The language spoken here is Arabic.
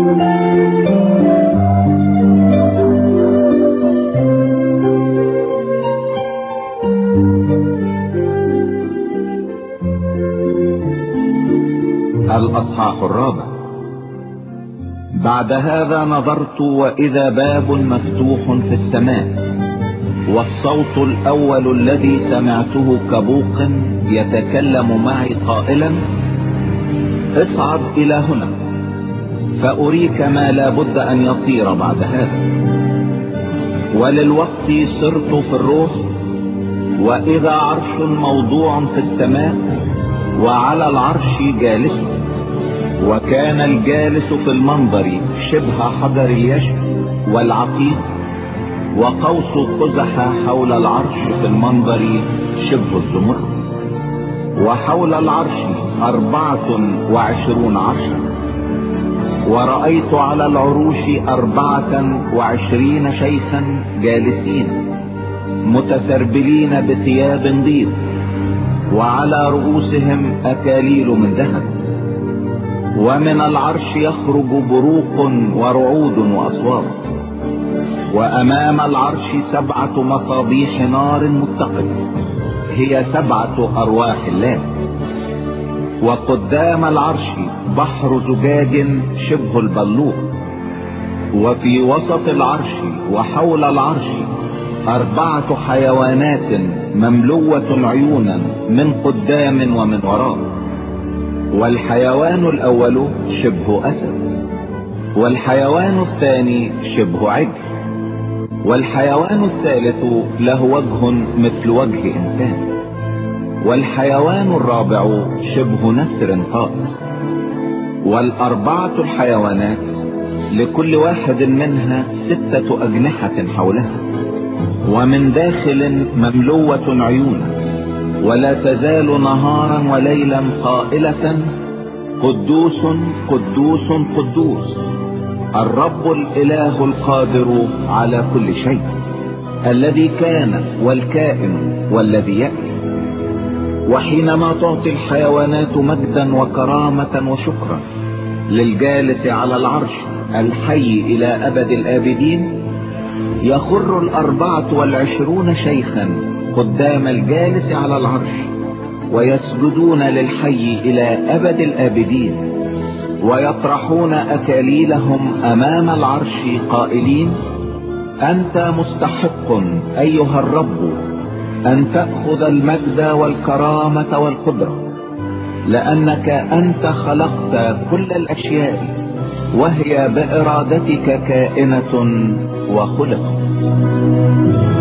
الأصحاح الرابع. بعد هذا نظرت وإذا باب مفتوح في السماء، والصوت الأول الذي سمعته كبوق يتكلم معي قائلا: اصعد إلى هنا فأريك ما لا بد أن يصير بعد هذا. وللوقت صرت في الروح، وإذا عرش موضوع في السماء، وعلى العرش جالس، وكان الجالس في المنظر شبه حجر اليشب والعقيق، وقوس قزح حول العرش في المنظر شبه الزمرد، وحول العرش 24 عرشا. ورأيت على العروش 24 شيخا جالسين متسربلين بثياب بيض، وعلى رؤوسهم أكاليل من ذهب. ومن العرش يخرج بروق ورعود وأصوات. وأمام العرش 7 مصابيح نار متقدة، هي 7 أرواح الله. وقدام العرش بحر زجاج شبه البلور. وفي وسط العرش وحول العرش 4 حيوانات مملوة عيونا من قدام ومن وراء. والحيوان الأول شبه أسد، والحيوان الثاني شبه عجل، والحيوان الثالث له وجه مثل وجه إنسان، والحيوان الرابع شبه نسر طائر. وال4 الحيوانات لكل واحد منها 6 أجنحة حولها، ومن داخل مملوة عيونا، ولا تزال نهارا وليلا قائلة: قدوس قدوس قدوس الرب الإله القادر على كل شيء، الذي كان والكائن والذي يأتي. وحينما تعطي الحيوانات مجدا وكرامة وشكرا للجالس على العرش الحي إلى أبد الآبدين، يخر 24 شيخا قدام الجالس على العرش، ويسجدون للحي إلى أبد الآبدين، ويطرحون أكاليلهم أمام العرش قائلين: أنت مستحق أيها الرب أن تأخذ المجد والكرامة والقدرة، لأنك أنت خلقت كل الأشياء، وهي بإرادتك كائنة وخلقت.